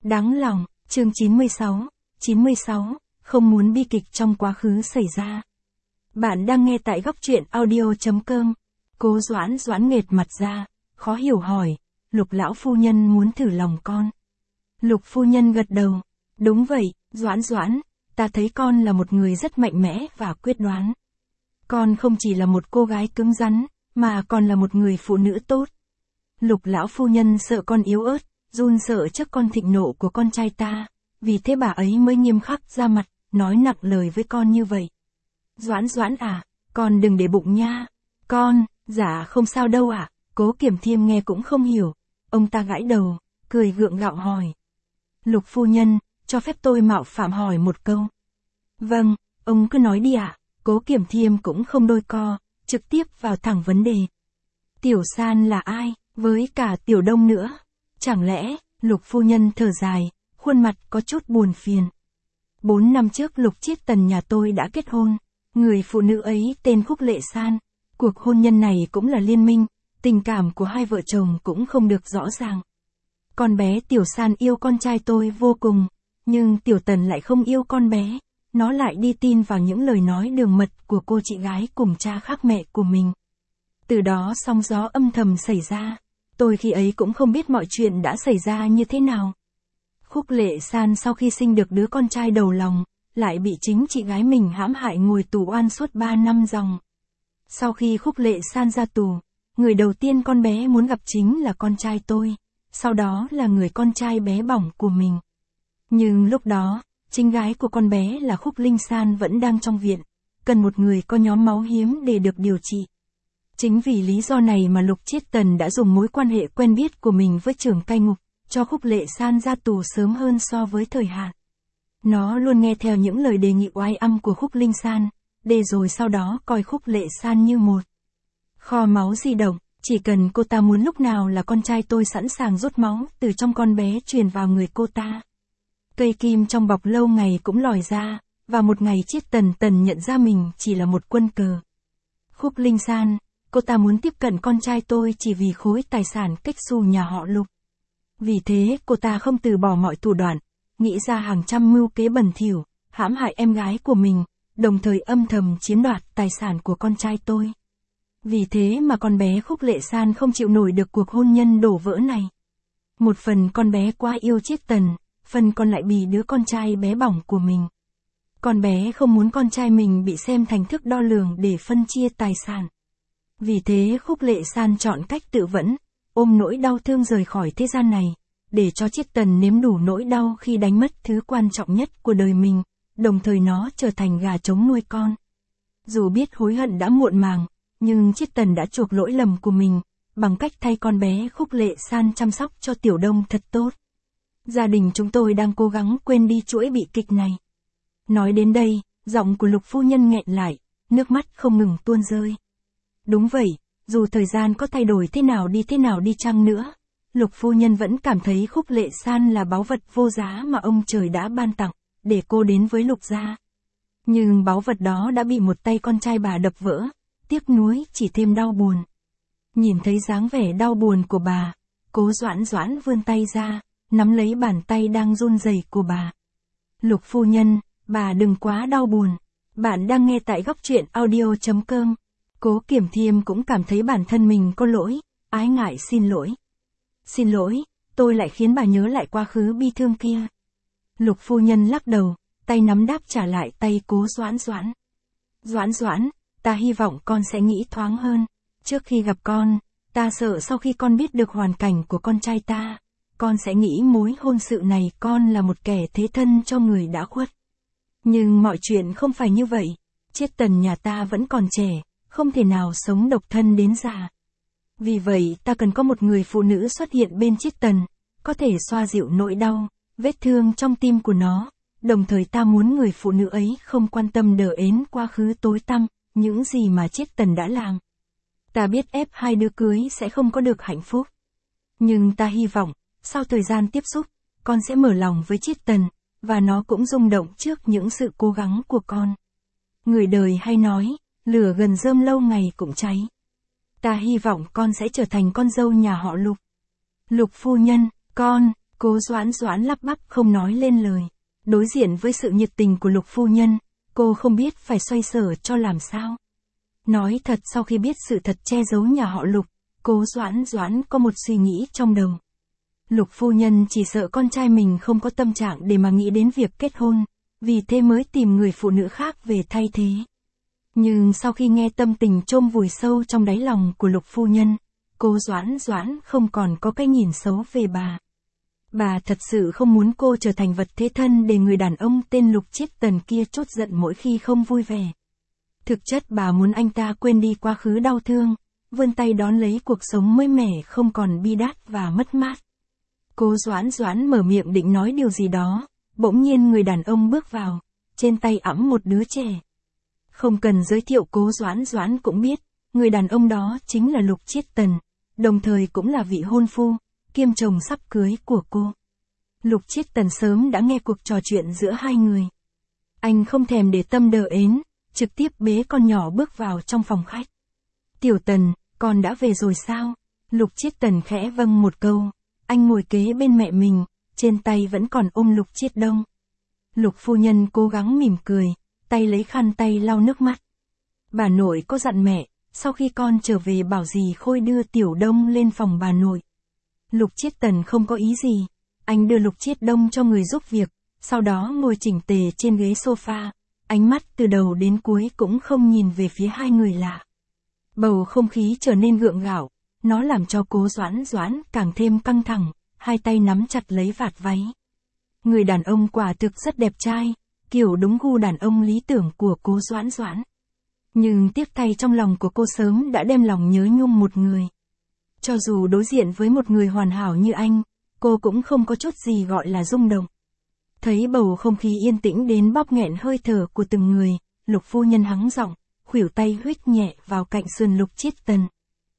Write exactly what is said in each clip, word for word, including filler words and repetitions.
Đáng lòng, chương chín mươi sáu, chín mươi sáu, không muốn bi kịch trong quá khứ xảy ra. Bạn đang nghe tại góc truyện audio.com. Cố Doãn Doãn nghệt mặt ra, khó hiểu hỏi, Lục lão phu nhân muốn thử lòng con. Lục phu nhân gật đầu, đúng vậy, Doãn Doãn, ta thấy con là một người rất mạnh mẽ và quyết đoán. Con không chỉ là một cô gái cứng rắn, mà còn là một người phụ nữ tốt. Lục lão phu nhân sợ con yếu ớt, run sợ trước con thịnh nộ của con trai ta, vì thế bà ấy mới nghiêm khắc ra mặt, nói nặng lời với con như vậy. Doãn Doãn à, con đừng để bụng nha. Con, dạ không sao đâu ạ. À. Cố Kiểm Thiêm nghe cũng không hiểu, ông ta gãi đầu, cười gượng gạo hỏi. Lục phu nhân, cho phép tôi mạo phạm hỏi một câu. Vâng, ông cứ nói đi ạ. À. Cố Kiểm Thiêm cũng không đôi co, trực tiếp vào thẳng vấn đề. Tiểu San là ai, với cả Tiểu Đông nữa? Chẳng lẽ, Lục phu nhân thở dài, khuôn mặt có chút buồn phiền. Bốn năm trước Lục Chiết Tần nhà tôi đã kết hôn, người phụ nữ ấy tên Khúc Lệ San. Cuộc hôn nhân này cũng là liên minh, tình cảm của hai vợ chồng cũng không được rõ ràng. Con bé Tiểu San yêu con trai tôi vô cùng, nhưng Tiểu Tần lại không yêu con bé, nó lại đi tin vào những lời nói đường mật của cô chị gái cùng cha khác mẹ của mình. Từ đó sóng gió âm thầm xảy ra, tôi khi ấy cũng không biết mọi chuyện đã xảy ra như thế nào. Khúc Lệ San sau khi sinh được đứa con trai đầu lòng, lại bị chính chị gái mình hãm hại ngồi tù oan suốt ba năm dòng. Sau khi Khúc Lệ San ra tù, người đầu tiên con bé muốn gặp chính là con trai tôi, sau đó là người con trai bé bỏng của mình. Nhưng lúc đó, chính gái của con bé là Khúc Linh San vẫn đang trong viện, cần một người có nhóm máu hiếm để được điều trị. Chính vì lý do này mà Lục Chiết Tần đã dùng mối quan hệ quen biết của mình với trưởng cai ngục, cho Khúc Lệ San ra tù sớm hơn so với thời hạn. Nó luôn nghe theo những lời đề nghị oai âm của Khúc Linh San, để rồi sau đó coi Khúc Lệ San như một kho máu di động, chỉ cần cô ta muốn lúc nào là con trai tôi sẵn sàng rút máu từ trong con bé truyền vào người cô ta. Cây kim trong bọc lâu ngày cũng lòi ra, và một ngày Chiết Tần Tần nhận ra mình chỉ là một quân cờ. Khúc Linh San, cô ta muốn tiếp cận con trai tôi chỉ vì khối tài sản cách xù nhà họ Lục. Vì thế cô ta không từ bỏ mọi thủ đoạn, nghĩ ra hàng trăm mưu kế bẩn thỉu, hãm hại em gái của mình, đồng thời âm thầm chiếm đoạt tài sản của con trai tôi. Vì thế mà con bé Khúc Lệ San không chịu nổi được cuộc hôn nhân đổ vỡ này. Một phần con bé quá yêu Chiết Tần, phần còn lại bị đứa con trai bé bỏng của mình. Con bé không muốn con trai mình bị xem thành thước đo lường để phân chia tài sản. Vì thế Khúc Lệ San chọn cách tự vẫn, ôm nỗi đau thương rời khỏi thế gian này, để cho Chiết Tần nếm đủ nỗi đau khi đánh mất thứ quan trọng nhất của đời mình, đồng thời nó trở thành gà trống nuôi con. Dù biết hối hận đã muộn màng, nhưng Chiết Tần đã chuộc lỗi lầm của mình, bằng cách thay con bé Khúc Lệ San chăm sóc cho Tiểu Đông thật tốt. Gia đình chúng tôi đang cố gắng quên đi chuỗi bi kịch này. Nói đến đây, giọng của Lục phu nhân nghẹn lại, nước mắt không ngừng tuôn rơi. Đúng vậy, dù thời gian có thay đổi thế nào đi thế nào đi chăng nữa, Lục phu nhân vẫn cảm thấy Khúc Lệ San là báu vật vô giá mà ông trời đã ban tặng, để cô đến với Lục gia. Nhưng báu vật đó đã bị một tay con trai bà đập vỡ, tiếc nuối chỉ thêm đau buồn. Nhìn thấy dáng vẻ đau buồn của bà, Cố Doãn Doãn vươn tay ra, nắm lấy bàn tay đang run rẩy của bà. Lục phu nhân, bà đừng quá đau buồn. Bạn đang nghe tại góc truyện audio.com. Cố Kiểm Thiêm cũng cảm thấy bản thân mình có lỗi, ái ngại xin lỗi. Xin lỗi, tôi lại khiến bà nhớ lại quá khứ bi thương kia. Lục phu nhân lắc đầu, tay nắm đáp trả lại tay Cố Doãn Doãn. Doãn Doãn, ta hy vọng con sẽ nghĩ thoáng hơn. Trước khi gặp con, ta sợ sau khi con biết được hoàn cảnh của con trai ta, con sẽ nghĩ mối hôn sự này con là một kẻ thế thân cho người đã khuất. Nhưng mọi chuyện không phải như vậy. Chiết Tần nhà ta vẫn còn trẻ, không thể nào sống độc thân đến già. Vì vậy ta cần có một người phụ nữ xuất hiện bên Chiết Tần, có thể xoa dịu nỗi đau, vết thương trong tim của nó. Đồng thời ta muốn người phụ nữ ấy không quan tâm đờ ến quá khứ tối tăm, những gì mà Chiết Tần đã làm. Ta biết ép hai đứa cưới sẽ không có được hạnh phúc. Nhưng ta hy vọng, sau thời gian tiếp xúc, con sẽ mở lòng với Chiết Tần, và nó cũng rung động trước những sự cố gắng của con. Người đời hay nói, lửa gần rơm lâu ngày cũng cháy. Ta hy vọng con sẽ trở thành con dâu nhà họ Lục. Lục phu nhân, con, Cố Doãn Doãn lắp bắp không nói lên lời. Đối diện với sự nhiệt tình của Lục phu nhân, cô không biết phải xoay sở cho làm sao. Nói thật, sau khi biết sự thật che giấu nhà họ Lục, Cố Doãn Doãn có một suy nghĩ trong đầu. Lục phu nhân chỉ sợ con trai mình không có tâm trạng để mà nghĩ đến việc kết hôn, vì thế mới tìm người phụ nữ khác về thay thế. Nhưng sau khi nghe tâm tình chôn vùi sâu trong đáy lòng của Lục phu nhân, Cố Doãn Doãn không còn có cái nhìn xấu về bà. Bà thật sự không muốn cô trở thành vật thế thân để người đàn ông tên Lục Chiết Tần kia trút giận mỗi khi không vui vẻ. Thực chất bà muốn anh ta quên đi quá khứ đau thương, vươn tay đón lấy cuộc sống mới mẻ không còn bi đát và mất mát. Cố Doãn Doãn mở miệng định nói điều gì đó, bỗng nhiên người đàn ông bước vào, trên tay ẵm một đứa trẻ. Không cần giới thiệu, Cố Doãn Doãn cũng biết, người đàn ông đó chính là Lục Chiết Tần, đồng thời cũng là vị hôn phu, kiêm chồng sắp cưới của cô. Lục Chiết Tần sớm đã nghe cuộc trò chuyện giữa hai người. Anh không thèm để tâm đờ ến, trực tiếp bế con nhỏ bước vào trong phòng khách. Tiểu Tần, con đã về rồi sao? Lục Chiết Tần khẽ vâng một câu. Anh ngồi kế bên mẹ mình, trên tay vẫn còn ôm Lục Chiết Đông. Lục phu nhân cố gắng mỉm cười, tay lấy khăn tay lau nước mắt. Bà nội có dặn mẹ, sau khi con trở về bảo dì Khôi đưa Tiểu Đông lên phòng bà nội. Lục Chiết Tần không có ý gì, anh đưa Lục Chiết Đông cho người giúp việc, sau đó ngồi chỉnh tề trên ghế sofa, ánh mắt từ đầu đến cuối cũng không nhìn về phía hai người lạ. Bầu không khí trở nên gượng gạo, nó làm cho Cố Doãn Doãn càng thêm căng thẳng, hai tay nắm chặt lấy vạt váy. Người đàn ông quả thực rất đẹp trai, kiểu đúng gu đàn ông lý tưởng của Cố Doãn Doãn. Nhưng tiếc thay trong lòng của cô sớm đã đem lòng nhớ nhung một người. Cho dù đối diện với một người hoàn hảo như anh, cô cũng không có chút gì gọi là rung động. Thấy bầu không khí yên tĩnh đến bóp nghẹn hơi thở của từng người, Lục phu nhân hắng giọng, khuỷu tay huých nhẹ vào cạnh sườn Lục Chiết Tần.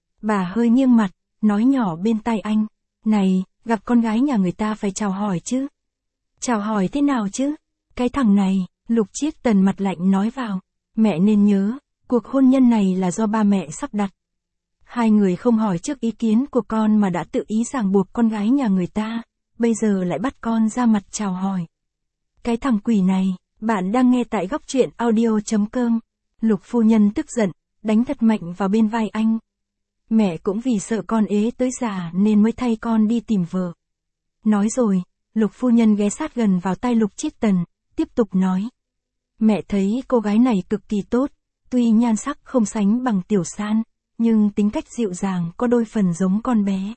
Bà hơi nghiêng mặt, nói nhỏ bên tai anh, này, gặp con gái nhà người ta phải chào hỏi chứ. Chào hỏi thế nào chứ? Cái thằng này, Lục Chiết Tần mặt lạnh nói vào, mẹ nên nhớ, cuộc hôn nhân này là do ba mẹ sắp đặt. Hai người không hỏi trước ý kiến của con mà đã tự ý ràng buộc con gái nhà người ta, bây giờ lại bắt con ra mặt chào hỏi. Cái thằng quỷ này, bạn đang nghe tại góc truyện audio chấm com. Lục phu nhân tức giận, đánh thật mạnh vào bên vai anh. Mẹ cũng vì sợ con ế tới già nên mới thay con đi tìm vợ. Nói rồi, Lục phu nhân ghé sát gần vào tai Lục Chiết Tần, tiếp tục nói. Mẹ thấy cô gái này cực kỳ tốt, tuy nhan sắc không sánh bằng Tiểu San, nhưng tính cách dịu dàng có đôi phần giống con bé.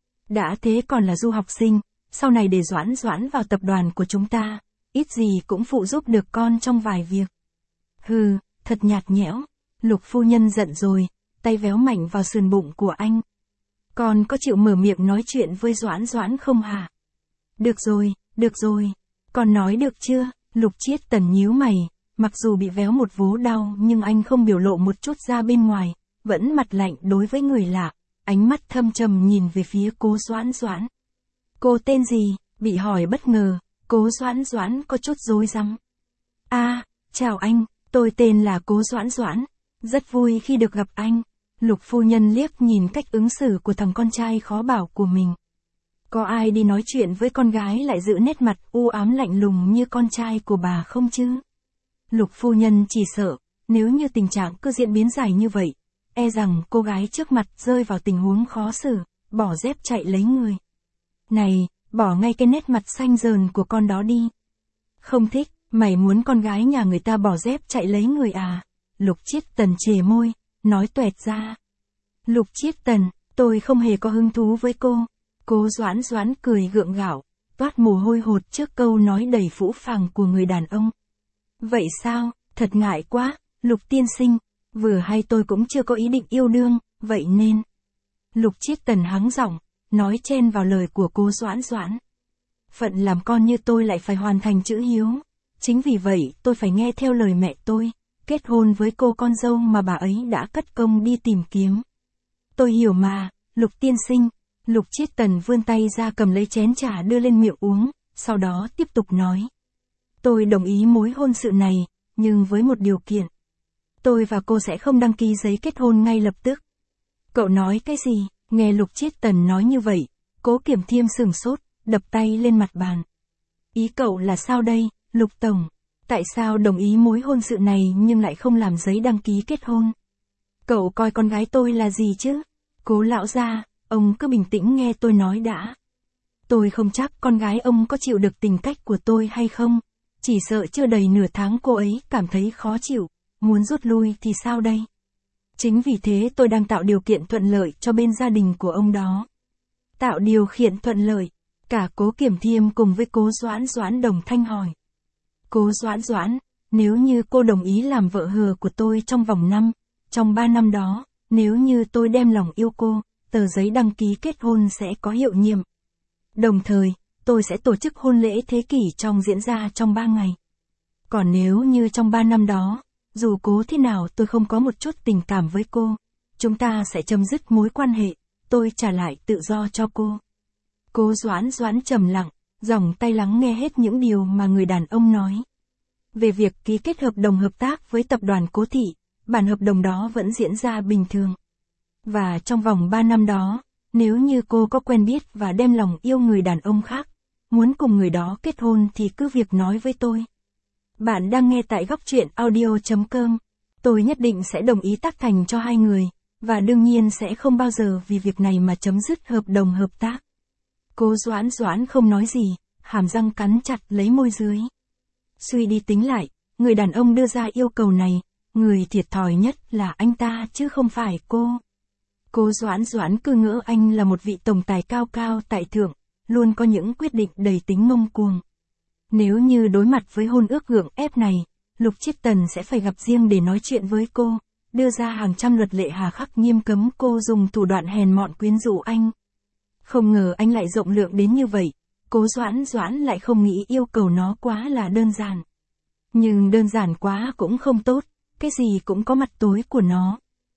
Đã thế còn là du học sinh, sau này để Doãn Doãn vào tập đoàn của chúng ta, ít gì cũng phụ giúp được con trong vài việc. Hừ, thật nhạt nhẽo. Lục phu nhân giận rồi, tay véo mạnh vào sườn bụng của anh. Con có chịu mở miệng nói chuyện với Doãn Doãn không hả? Được rồi, được rồi. Con nói được chưa? Lục Chiết Tần nhíu mày, mặc dù bị véo một vố đau nhưng anh không biểu lộ một chút ra bên ngoài, vẫn mặt lạnh đối với người lạ, ánh mắt thâm trầm nhìn về phía Cố Doãn Doãn. Cô tên gì? Bị hỏi bất ngờ, Cố Doãn Doãn có chút rối rắm. À, chào anh, tôi tên là Cố Doãn Doãn, rất vui khi được gặp anh. Lục phu nhân liếc nhìn cách ứng xử của thằng con trai khó bảo của mình. Có ai đi nói chuyện với con gái lại giữ nét mặt u ám lạnh lùng như con trai của bà không chứ? Lục phu nhân chỉ sợ, nếu như tình trạng cứ diễn biến dài như vậy, e rằng cô gái trước mặt rơi vào tình huống khó xử, bỏ dép chạy lấy người. Này, bỏ ngay cái nét mặt xanh dờn của con đó đi. Không thích, mày muốn con gái nhà người ta bỏ dép chạy lấy người à? Lục Chiết Tần chề môi, nói toẹt ra. Lục Chiết Tần, tôi không hề có hứng thú với cô. Cố Doãn Doãn cười gượng gạo, toát mồ hôi hột trước câu nói đầy phũ phàng của người đàn ông. Vậy sao, thật ngại quá, Lục tiên sinh, vừa hay tôi cũng chưa có ý định yêu đương, vậy nên. Lục Chiết Tần hắng giọng, nói chen vào lời của Cố Doãn Doãn. Phận làm con như tôi lại phải hoàn thành chữ hiếu, chính vì vậy tôi phải nghe theo lời mẹ tôi, kết hôn với cô con dâu mà bà ấy đã cất công đi tìm kiếm. Tôi hiểu mà, Lục tiên sinh. Lục Chiết Tần vươn tay ra cầm lấy chén trà đưa lên miệng uống, sau đó tiếp tục nói. Tôi đồng ý mối hôn sự này, nhưng với một điều kiện. Tôi và cô sẽ không đăng ký giấy kết hôn ngay lập tức. Cậu nói cái gì? Nghe Lục Chiết Tần nói như vậy, Cố Kiểm Thiêm sửng sốt, đập tay lên mặt bàn. Ý cậu là sao đây, Lục Tổng? Tại sao đồng ý mối hôn sự này nhưng lại không làm giấy đăng ký kết hôn? Cậu coi con gái tôi là gì chứ? Cố lão gia, ông cứ bình tĩnh nghe tôi nói đã. Tôi không chắc con gái ông có chịu được tình cách của tôi hay không. Chỉ sợ chưa đầy nửa tháng cô ấy cảm thấy khó chịu, muốn rút lui thì sao đây? Chính vì thế tôi đang tạo điều kiện thuận lợi cho bên gia đình của ông đó. Tạo điều kiện thuận lợi, cả Cố Kiểm Thiêm cùng với Cố Doãn Doãn đồng thanh hỏi. Cố Doãn Doãn, nếu như cô đồng ý làm vợ hờ của tôi trong vòng năm, trong ba năm đó, nếu như tôi đem lòng yêu cô, tờ giấy đăng ký kết hôn sẽ có hiệu nghiệm. Đồng thời, tôi sẽ tổ chức hôn lễ thế kỷ trong diễn ra trong ba ngày. Còn nếu như trong ba năm đó, dù cố thế nào tôi không có một chút tình cảm với cô, chúng ta sẽ chấm dứt mối quan hệ, tôi trả lại tự do cho cô. Cố Doãn Doãn trầm lặng, dòng tay lắng nghe hết những điều mà người đàn ông nói. Về việc ký kết hợp đồng hợp tác với tập đoàn Cố Thị, bản hợp đồng đó vẫn diễn ra bình thường. Và trong vòng ba năm đó, nếu như cô có quen biết và đem lòng yêu người đàn ông khác, muốn cùng người đó kết hôn thì cứ việc nói với tôi. Bạn đang nghe tại góc truyện audio chấm com. Tôi nhất định sẽ đồng ý tác thành cho hai người, và đương nhiên sẽ không bao giờ vì việc này mà chấm dứt hợp đồng hợp tác. Cố Doãn Doãn không nói gì, hàm răng cắn chặt lấy môi dưới. Suy đi tính lại, người đàn ông đưa ra yêu cầu này, người thiệt thòi nhất là anh ta chứ không phải cô. Cố Doãn Doãn cứ ngỡ anh là một vị tổng tài cao cao tại thượng, luôn có những quyết định đầy tính ngông cuồng. Nếu như đối mặt với hôn ước gượng ép này, Lục Chiết Tần sẽ phải gặp riêng để nói chuyện với cô, đưa ra hàng trăm luật lệ hà khắc nghiêm cấm cô dùng thủ đoạn hèn mọn quyến rũ anh. Không ngờ anh lại rộng lượng đến như vậy, Cố Doãn Doãn lại không nghĩ yêu cầu nó quá là đơn giản. Nhưng đơn giản quá cũng không tốt, cái gì cũng có mặt tối của nó.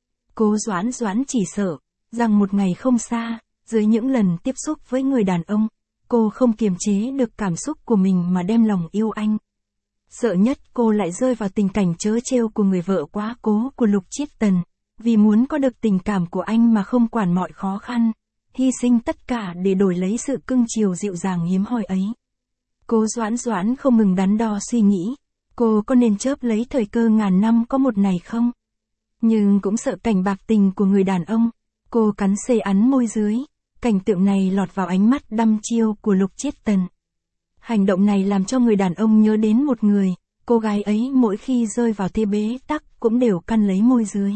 Cố Doãn Doãn chỉ sợ, rằng một ngày không xa, dưới những lần tiếp xúc với người đàn ông, cô không kiềm chế được cảm xúc của mình mà đem lòng yêu anh. Sợ nhất cô lại rơi vào tình cảnh trớ trêu của người vợ quá cố của Lục Chiết Tần, vì muốn có được tình cảm của anh mà không quản mọi khó khăn, hy sinh tất cả để đổi lấy sự cưng chiều dịu dàng hiếm hoi ấy. Cố Doãn Doãn không ngừng đắn đo suy nghĩ, cô có nên chớp lấy thời cơ ngàn năm có một này không? Nhưng cũng sợ cảnh bạc tình của người đàn ông, cô cắn xê ắn môi dưới, cảnh tượng này lọt vào ánh mắt đăm chiêu của Lục Chiết Tần. Hành động này làm cho người đàn ông nhớ đến một người, cô gái ấy mỗi khi rơi vào thế bế tắc cũng đều căn lấy môi dưới.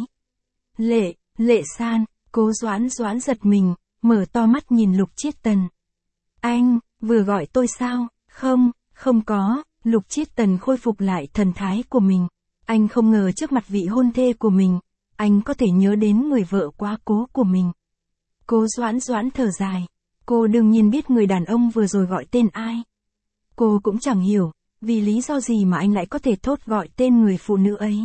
Lệ, Lệ San, Cố Doãn Doãn giật mình, mở to mắt nhìn Lục Chiết Tần. Anh, vừa gọi tôi sao? Không, không có, Lục Chiết Tần khôi phục lại thần thái của mình. Anh không ngờ trước mặt vị hôn thê của mình, anh có thể nhớ đến người vợ quá cố của mình. Cố Doãn Doãn thở dài, cô đương nhiên biết người đàn ông vừa rồi gọi tên ai. Cô cũng chẳng hiểu, vì lý do gì mà anh lại có thể thốt gọi tên người phụ nữ ấy.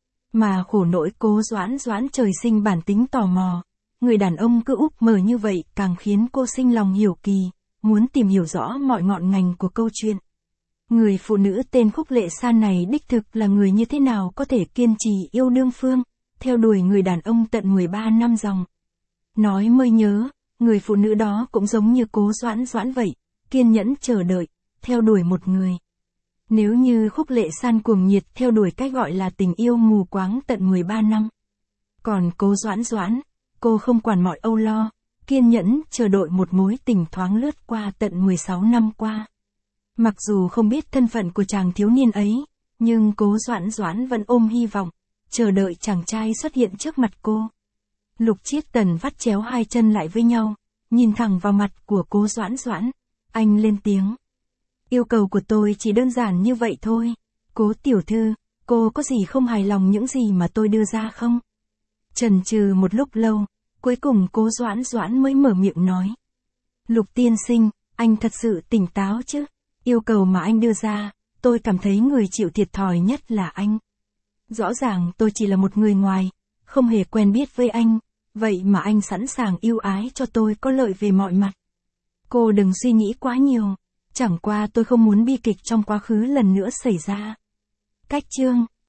Mà khổ nỗi Cố Doãn Doãn trời sinh bản tính tò mò, người đàn ông cứ úp mở như vậy càng khiến cô sinh lòng hiểu kỳ, muốn tìm hiểu rõ mọi ngọn ngành của câu chuyện. Người phụ nữ tên Khúc Lệ San này đích thực là người như thế nào có thể kiên trì yêu đương phương, theo đuổi người đàn ông tận mười ba năm dòng. Nói mới nhớ, người phụ nữ đó cũng giống như Cố Doãn Doãn vậy, kiên nhẫn chờ đợi, theo đuổi một người. Nếu như Khúc Lệ San cuồng nhiệt theo đuổi cách gọi là tình yêu mù quáng tận mười ba năm. Còn Cố Doãn Doãn, cô không quản mọi âu lo, kiên nhẫn chờ đợi một mối tình thoáng lướt qua tận mười sáu năm qua. Mặc dù không biết thân phận của chàng thiếu niên ấy, nhưng Cố Doãn Doãn vẫn ôm hy vọng, chờ đợi chàng trai xuất hiện trước mặt cô. Lục Chiết Tần vắt chéo hai chân lại với nhau, nhìn thẳng vào mặt của Cố Doãn Doãn, anh lên tiếng. Yêu cầu của tôi chỉ đơn giản như vậy thôi. Cố tiểu thư, cô có gì không hài lòng những gì mà tôi đưa ra không? Chần chừ một lúc lâu, cuối cùng Cố Doãn Doãn mới mở miệng nói. Lục tiên sinh, anh thật sự tỉnh táo chứ? Yêu cầu mà anh đưa ra, tôi cảm thấy người chịu thiệt thòi nhất là anh. Rõ ràng tôi chỉ là một người ngoài, không hề quen biết với anh, vậy mà anh sẵn sàng yêu ái cho tôi có lợi về mọi mặt. Cô đừng suy nghĩ quá nhiều, chẳng qua tôi không muốn bi kịch trong quá khứ lần nữa xảy ra. Cách chương